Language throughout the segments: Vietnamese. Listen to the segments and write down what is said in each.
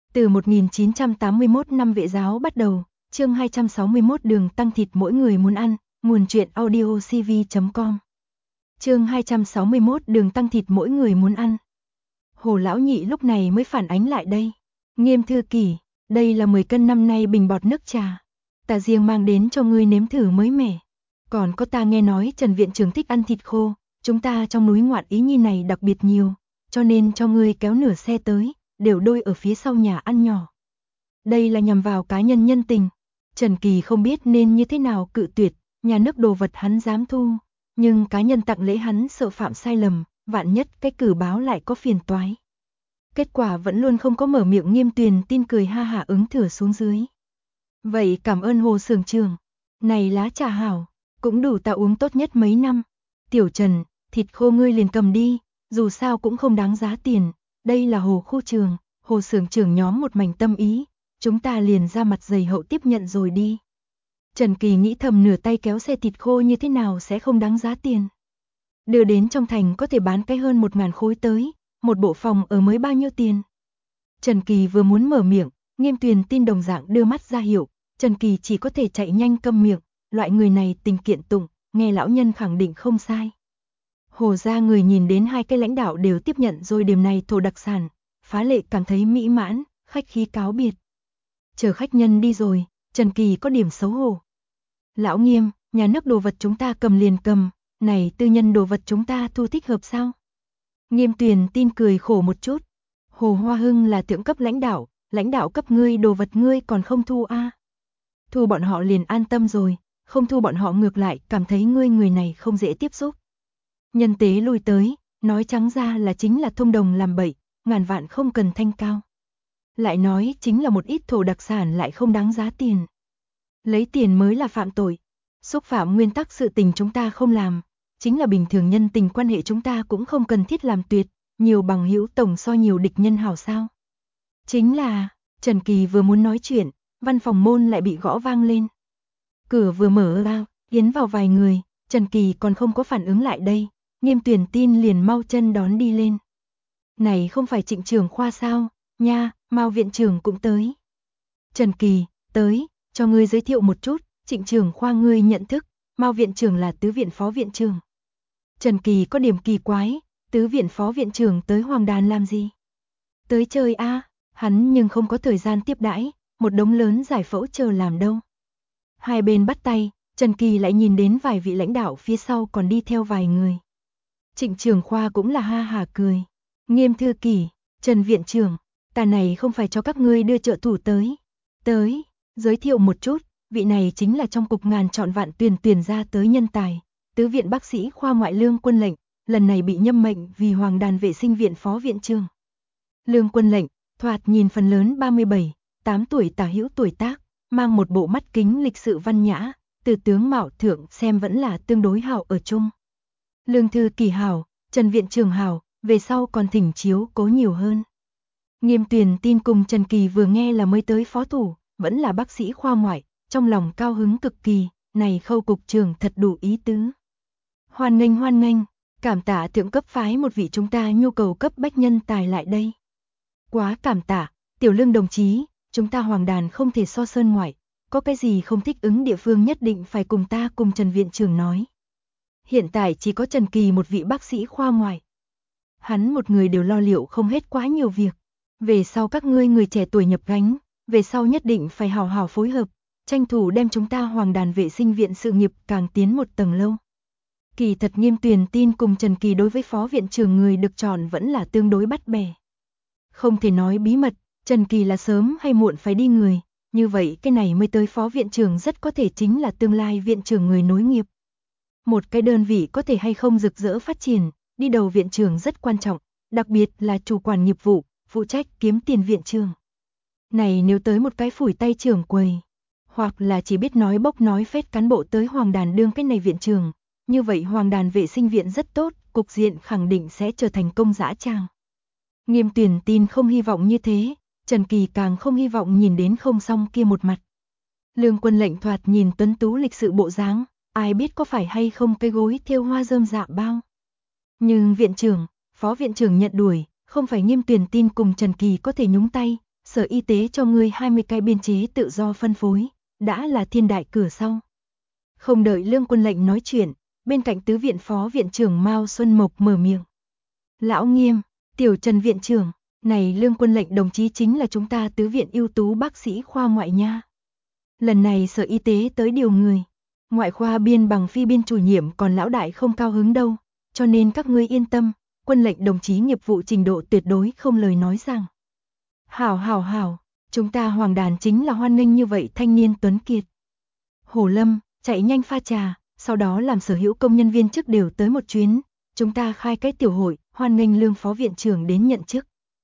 Từ 1981 năm Vệ giáo bắt đầu, chương 261 đường tăng thịt mỗi người muốn ăn, nguồn truyện audiocv.com. Chương 261 đường tăng thịt mỗi người muốn ăn. Hồ lão nhị lúc này mới phản ánh lại đây. Nghiêm thư kỷ, đây là 10 cân năm nay bình bọt nước trà. Ta riêng mang đến cho ngươi nếm thử mới mẻ. Còn có ta nghe nói Trần viện trưởng thích ăn thịt khô, chúng ta trong núi ngoạn ý nhi này đặc biệt nhiều, cho nên cho ngươi kéo nửa xe tới, đều đôi ở phía sau nhà ăn nhỏ. Đây là nhằm vào cá nhân nhân tình. Trần Kỳ không biết nên như thế nào cự tuyệt, nhà nước đồ vật hắn dám thu, nhưng cá nhân tặng lễ hắn sợ phạm sai lầm, vạn nhất cái cử báo lại có phiền toái. Kết quả vẫn luôn không có mở miệng. Nghiêm Tuyền tin cười ha hả ứng thừa xuống dưới. Vậy cảm ơn Hồ xưởng trưởng, này lá trà hảo, cũng đủ ta uống tốt nhất mấy năm. Tiểu Trần, thịt khô ngươi liền cầm đi, dù sao cũng không đáng giá tiền, đây là Hồ khu trường, Hồ xưởng trưởng nhóm một mảnh tâm ý, chúng ta liền ra mặt dày hậu tiếp nhận rồi đi. Trần Kỳ nghĩ thầm nửa tay kéo xe thịt khô như thế nào sẽ không đáng giá tiền. Đưa đến trong thành có thể bán cái hơn 1.000 khối tới, một bộ phòng ở mới bao nhiêu tiền. Trần Kỳ vừa muốn mở miệng, Nghiêm Tuyền tin đồng dạng đưa mắt ra hiệu, Trần Kỳ chỉ có thể chạy nhanh câm miệng, loại người này tình kiện tụng, nghe lão nhân khẳng định không sai. Hồ gia người nhìn đến hai cái lãnh đạo đều tiếp nhận rồi điểm này thổ đặc sản, phá lệ cảm thấy mỹ mãn, khách khí cáo biệt. Chờ khách nhân đi rồi, Trần Kỳ có điểm xấu hổ. Lão Nghiêm, nhà nước đồ vật chúng ta cầm liền cầm, này tư nhân đồ vật chúng ta thu thích hợp sao? Nghiêm Tuyền tin cười khổ một chút. Hồ Hoa Hưng là thượng cấp lãnh đạo cấp ngươi đồ vật ngươi còn không thu a? Thu bọn họ liền an tâm rồi, không thu bọn họ ngược lại cảm thấy ngươi người này không dễ tiếp xúc. Nhân tế lui tới, nói trắng ra là chính là thông đồng làm bậy, ngàn vạn không cần thanh cao. Lại nói chính là một ít thổ đặc sản lại không đáng giá tiền. Lấy tiền mới là phạm tội. Xúc phạm nguyên tắc sự tình chúng ta không làm, chính là bình thường nhân tình quan hệ chúng ta cũng không cần thiết làm tuyệt, nhiều bằng hữu tổng so nhiều địch nhân hảo sao. Chính là, Trần Kỳ vừa muốn nói chuyện, văn phòng môn lại bị gõ vang lên. Cửa vừa mở ra, tiến vào vài người, Trần Kỳ còn không có phản ứng lại đây, Nghiêm Tuyền tin liền mau chân đón đi lên. Này không phải Trịnh trưởng khoa sao, nha, Mao viện trưởng cũng tới. Trần Kỳ, tới, cho ngươi giới thiệu một chút, Trịnh trưởng khoa ngươi nhận thức, Mao viện trưởng là tứ viện phó viện trưởng. Trần Kỳ có điểm kỳ quái, tứ viện phó viện trưởng tới Hoàng Đàn làm gì? Tới chơi a, hắn nhưng không có thời gian tiếp đãi, một đống lớn giải phẫu chờ làm đâu. Hai bên bắt tay, Trần Kỳ lại nhìn đến vài vị lãnh đạo phía sau còn đi theo vài người. Trịnh trưởng khoa cũng là ha hả cười. Nghiêm thư kỷ, Trần viện trưởng, ta này không phải cho các ngươi đưa trợ thủ tới. Tới, giới thiệu một chút, vị này chính là trong cục ngàn chọn vạn tuyển ra tới nhân tài, tứ viện bác sĩ khoa ngoại Lương Quân Lệnh, lần này bị nhâm mệnh vì Hoàng Đàn vệ sinh viện phó viện trưởng. Lương Quân Lệnh, thoạt nhìn phần lớn 37, 8 tuổi tả hữu tuổi tác, mang một bộ mắt kính lịch sự văn nhã, từ tướng mạo thượng xem vẫn là tương đối hảo ở chung. Lương thư kỷ hảo, Trần viện trưởng hảo, về sau còn thỉnh chiếu cố nhiều hơn. Nghiêm Tuyền tin cùng Trần Kỳ vừa nghe là mới tới phó thủ, vẫn là bác sĩ khoa ngoại, trong lòng cao hứng cực kỳ, này Khâu cục trưởng thật đủ ý tứ. Hoan nghênh, cảm tạ thượng cấp phái một vị chúng ta nhu cầu cấp bách nhân tài lại đây. Quá cảm tạ, Tiểu Lương đồng chí, chúng ta Hoàng Đàn không thể so sơn ngoại, có cái gì không thích ứng địa phương nhất định phải cùng ta cùng Trần viện trưởng nói. Hiện tại chỉ có Trần Kỳ một vị bác sĩ khoa ngoại. Hắn một người đều lo liệu không hết quá nhiều việc. Về sau các ngươi người trẻ tuổi nhập gánh, về sau nhất định phải hào hào phối hợp, tranh thủ đem chúng ta Hoàng Đàn vệ sinh viện sự nghiệp càng tiến một tầng lâu. Kỳ thật Nghiêm Tuyền tin cùng Trần Kỳ đối với phó viện trưởng người được chọn vẫn là tương đối bắt bẻ. Không thể nói bí mật, Trần Kỳ là sớm hay muộn phải đi người, như vậy cái này mới tới phó viện trưởng rất có thể chính là tương lai viện trưởng người nối nghiệp. Một cái đơn vị có thể hay không rực rỡ phát triển, đi đầu viện trưởng rất quan trọng, đặc biệt là chủ quản nghiệp vụ, phụ trách kiếm tiền viện trưởng. Này nếu tới một cái phủi tay trưởng quầy, hoặc là chỉ biết nói bốc nói phét cán bộ tới Hoàng Đàn đương cái này viện trưởng, như vậy Hoàng Đàn vệ sinh viện rất tốt, cục diện khẳng định sẽ trở thành công dã tràng. Nghiêm Tuyền tin không hy vọng như thế, Trần Kỳ càng không hy vọng nhìn đến không xong kia một mặt. Lương Quân Lệnh thoạt nhìn tuấn tú lịch sự bộ dáng, ai biết có phải hay không cái gối thêu hoa rơm dạ bao. Nhưng viện trưởng, phó viện trưởng nhận đuổi, không phải Nghiêm Tuyền tin cùng Trần Kỳ có thể nhúng tay, Sở Y tế cho ngươi 20 cái biên chế tự do phân phối, đã là thiên đại cửa sau. Không đợi Lương Quân Lệnh nói chuyện, bên cạnh tứ viện phó viện trưởng Mao Xuân Mộc mở miệng. Lão Nghiêm, Tiểu Trần viện trưởng, này Lương Quân Lệnh đồng chí chính là chúng ta tứ viện ưu tú bác sĩ khoa ngoại nha. Lần này Sở Y tế tới điều người, ngoại khoa biên bằng phi biên chủ nhiệm còn lão đại không cao hứng đâu, cho nên các ngươi yên tâm, Quân Lệnh đồng chí nghiệp vụ trình độ tuyệt đối không lời nói rằng. Hảo, chúng ta Hoàng Đàn chính là hoan nghênh như vậy thanh niên tuấn kiệt. Hồ Lâm, chạy nhanh pha trà, sau đó làm sở hữu công nhân viên chức đều tới một chuyến, chúng ta khai cái tiểu hội, hoan nghênh Lương phó viện trưởng đến nhận chức.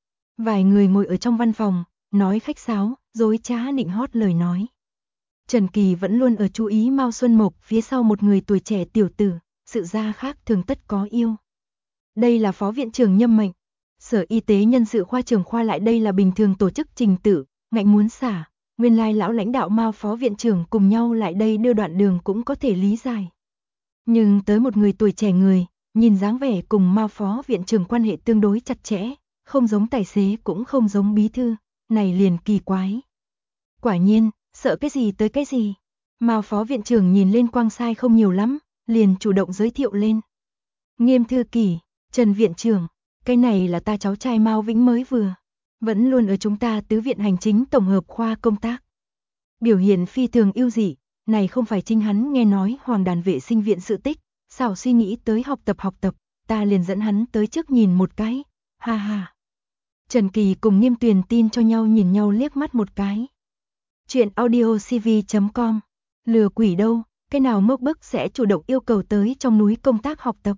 Vài người ngồi ở trong văn phòng, nói khách sáo, dối trá nịnh hót lời nói. Trần Kỳ vẫn luôn ở chú ý Mao Xuân Mộc phía sau một người tuổi trẻ tiểu tử, sự ra khác thường tất có yêu. Đây là phó viện trưởng nhâm mệnh, Sở Y tế nhân sự khoa trưởng khoa lại đây là bình thường tổ chức trình tự, ngạnh muốn xả, nguyên lai lão lãnh đạo Mao phó viện trưởng cùng nhau lại đây đưa đoạn đường cũng có thể lý giải. Nhưng tới một người tuổi trẻ người, nhìn dáng vẻ cùng Mao phó viện trưởng quan hệ tương đối chặt chẽ, không giống tài xế cũng không giống bí thư, này liền kỳ quái. Quả nhiên, sợ cái gì tới cái gì. Mao phó viện trưởng nhìn lên quang sai không nhiều lắm, liền chủ động giới thiệu lên. Nghiêm thư kỷ, Trần viện trưởng, cái này là ta cháu trai Mao Vĩnh mới vừa, vẫn luôn ở chúng ta tứ viện hành chính tổng hợp khoa công tác. Biểu hiện phi thường ưu dị, này không phải chính hắn nghe nói Hoàng Đàn vệ sinh viện sự tích, xảo suy nghĩ tới học tập, ta liền dẫn hắn tới trước nhìn một cái, ha ha. Trần Kỳ cùng Nghiêm Tuyền tin cho nhau nhìn nhau liếc mắt một cái. Chuyện audiocv.com, lừa quỷ đâu, cái nào ngốc bức sẽ chủ động yêu cầu tới trong núi công tác học tập.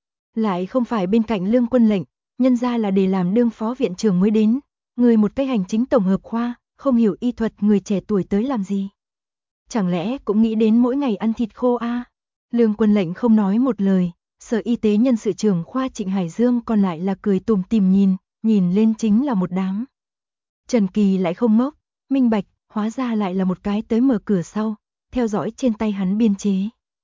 Lại không phải bên cạnh Lương Quân Lệnh, nhân ra là để làm đương phó viện trưởng mới đến, người một cái hành chính tổng hợp khoa, không hiểu y thuật người trẻ tuổi tới làm gì. Chẳng lẽ cũng nghĩ đến mỗi ngày ăn thịt khô a? Lương Quân Lệnh không nói một lời, Sở Y tế nhân sự trưởng khoa Trịnh Hải Dương còn lại là cười tủm tỉm nhìn lên chính là một đám. Trần Kỳ lại không ngốc, minh bạch, hóa ra lại là một cái tới mở cửa sau, theo dõi trên tay hắn biên chế.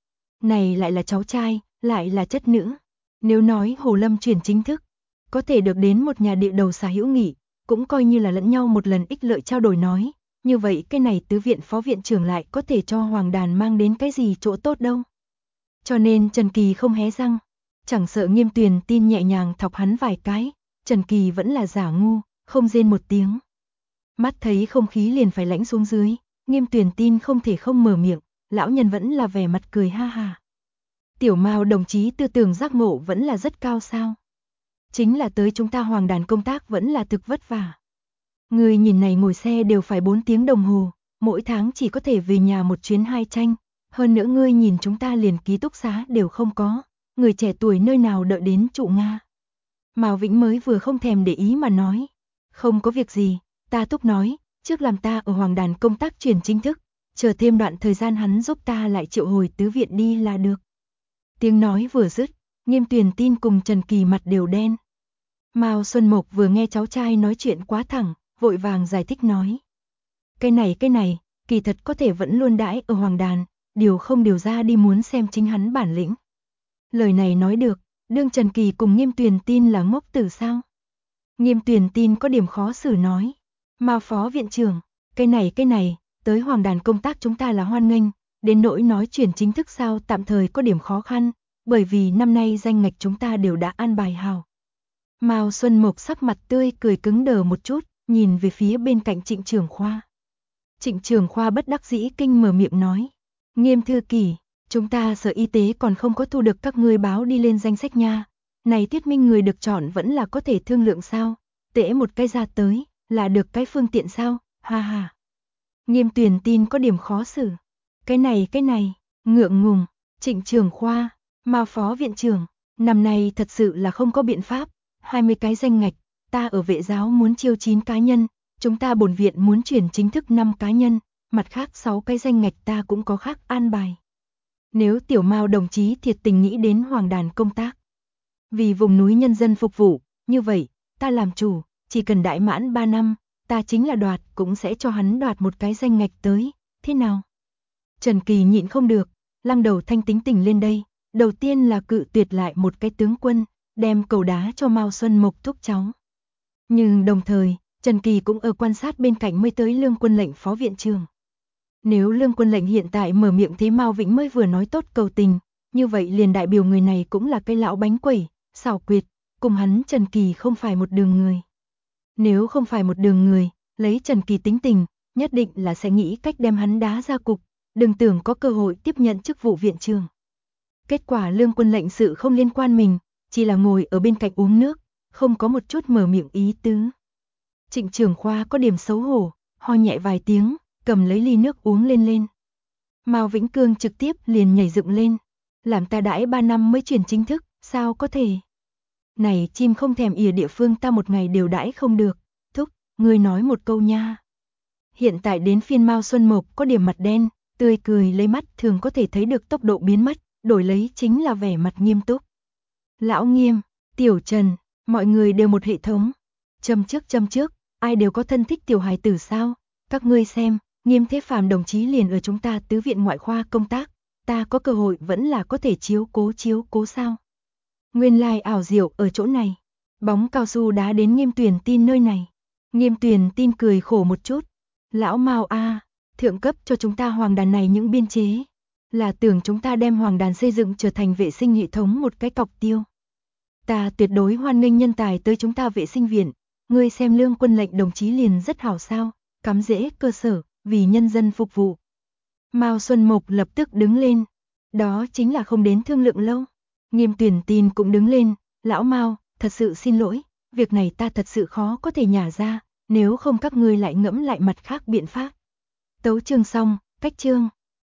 Này lại là cháu trai, lại là chất nữ. Nếu nói Hồ Lâm chuyển chính thức, có thể được đến một nhà địa đầu xà hữu nghị, cũng coi như là lẫn nhau một lần ích lợi trao đổi nói. Như vậy cái này tứ viện phó viện trưởng lại có thể cho Hoàng Đàn mang đến cái gì chỗ tốt đâu. Cho nên Trần Kỳ không hé răng, chẳng sợ Nghiêm Tuyền tin nhẹ nhàng thọc hắn vài cái, Trần Kỳ vẫn là giả ngu, không rên một tiếng. Mắt thấy không khí liền phải lãnh xuống dưới, Nghiêm Tuyền tin không thể không mở miệng, lão nhân vẫn là vẻ mặt cười ha ha. Tiểu Mao đồng chí tư tưởng giác ngộ vẫn là rất cao sao. Chính là tới chúng ta Hoàng Đàn công tác vẫn là thực vất vả. Người nhìn này ngồi xe đều phải 4 tiếng đồng hồ, mỗi tháng chỉ có thể về nhà một chuyến 2 tranh. Hơn nữa ngươi nhìn chúng ta liền ký túc xá đều không có, người trẻ tuổi nơi nào đợi đến trụ Nga. Mao Vĩnh mới vừa không thèm để ý mà nói. Không có việc gì, ta thúc nói, trước làm ta ở Hoàng Đàn công tác chuyển chính thức, chờ thêm đoạn thời gian hắn giúp ta lại triệu hồi tứ viện đi là được. Tiếng nói vừa dứt, Nghiêm Tuyền tin cùng Trần Kỳ mặt đều đen. Mao Xuân Mộc vừa nghe cháu trai nói chuyện quá thẳng, vội vàng giải thích nói. Cái này, kỳ thật có thể vẫn luôn đãi ở Hoàng Đàn, điều không điều ra đi muốn xem chính hắn bản lĩnh. Lời này nói được, đương Trần Kỳ cùng Nghiêm Tuyền tin là ngốc tử sao? Nghiêm Tuyền tin có điểm khó xử nói. Mao phó viện trưởng, cái này, tới Hoàng Đàn công tác chúng ta là hoan nghênh, đến nỗi nói chuyển chính thức sao tạm thời có điểm khó khăn, bởi vì năm nay danh ngạch chúng ta đều đã an bài hào. Mao Xuân Mộc sắc mặt tươi cười cứng đờ một chút, nhìn về phía bên cạnh Trịnh trưởng khoa. Trịnh trưởng khoa bất đắc dĩ kinh mở miệng nói. Nghiêm thư kỷ, chúng ta Sở Y tế còn không có thu được các ngươi báo đi lên danh sách nha. Này Tiết Minh người được chọn vẫn là có thể thương lượng sao? Tễ một cái ra tới, là được cái phương tiện sao? Ha ha. Nghiêm Tuyền tin có điểm khó xử. Cái này, ngượng ngùng, Trịnh trưởng khoa, Mao phó viện trưởng, năm nay thật sự là không có biện pháp, 20 cái danh ngạch, ta ở vệ giáo muốn chiêu 9 cá nhân, chúng ta bổn viện muốn chuyển chính thức 5 cá nhân, mặt khác 6 cái danh ngạch ta cũng có khác an bài. Nếu Tiểu Mao đồng chí thiệt tình nghĩ đến Hoàng Đàn công tác, vì vùng núi nhân dân phục vụ, như vậy, ta làm chủ, chỉ cần đại mãn 3 năm, ta chính là đoạt cũng sẽ cho hắn đoạt một cái danh ngạch tới, thế nào? Trần Kỳ nhịn không được, lăng đầu thanh tính tình lên đây, đầu tiên là cự tuyệt lại một cái tướng quân, đem cầu đá cho Mao Xuân Mộc thúc cháu. Nhưng đồng thời, Trần Kỳ cũng ở quan sát bên cạnh mới tới Lương Quân Lệnh phó viện trưởng. Nếu Lương Quân Lệnh hiện tại mở miệng thế Mao Vĩnh mới vừa nói tốt cầu tình, như vậy liền đại biểu người này cũng là cái lão bánh quẩy, xảo quyệt, cùng hắn Trần Kỳ không phải một đường người. Nếu không phải một đường người, lấy Trần Kỳ tính tình, nhất định là sẽ nghĩ cách đem hắn đá ra cục, đừng tưởng có cơ hội tiếp nhận chức vụ viện trưởng. Kết quả Lương Quân Lệnh sự không liên quan mình, chỉ là ngồi ở bên cạnh uống nước, không có một chút mở miệng ý tứ. Trịnh trưởng khoa có điểm xấu hổ, ho nhẹ vài tiếng, cầm lấy ly nước uống lên. Mao Vĩnh Cương trực tiếp liền nhảy dựng lên, làm ta đãi 3 năm mới chuyển chính thức, sao có thể? Này chim không thèm ỉa địa phương ta một ngày đều đãi không được, thúc, ngươi nói một câu nha. Hiện tại đến phiên Mao Xuân Mộc có điểm mặt đen, tươi cười lấy mắt thường có thể thấy được tốc độ biến mất, đổi lấy chính là vẻ mặt nghiêm túc. Lão Nghiêm, Tiểu Trần, mọi người đều một hệ thống. Châm trước, ai đều có thân thích tiểu hài tử sao? Các ngươi xem, Nghiêm Thế Phàm đồng chí liền ở chúng ta tứ viện ngoại khoa công tác, ta có cơ hội vẫn là có thể chiếu cố sao? Nguyên lai ảo diệu ở chỗ này. Bóng cao su đá đến Nghiêm Tuyền Tin nơi này. Nghiêm Tuyền Tin cười khổ một chút. Lão Mao a, thượng cấp cho chúng ta hoàng đàn này những biên chế, là tưởng chúng ta đem hoàng đàn xây dựng trở thành vệ sinh hệ thống một cái cọc tiêu. Ta tuyệt đối hoan nghênh nhân tài tới chúng ta vệ sinh viện, ngươi xem Lương Quân Lệnh đồng chí liền rất hảo sao, cắm rễ cơ sở, vì nhân dân phục vụ. Mao Xuân Mộc lập tức đứng lên, đó chính là không đến thương lượng lâu. Nghiêm Tuyền Tin cũng đứng lên, lão Mao, thật sự xin lỗi, việc này ta thật sự khó có thể nhả ra, nếu không các ngươi lại ngẫm lại mặt khác biện pháp. Tấu chương xong, cách chương.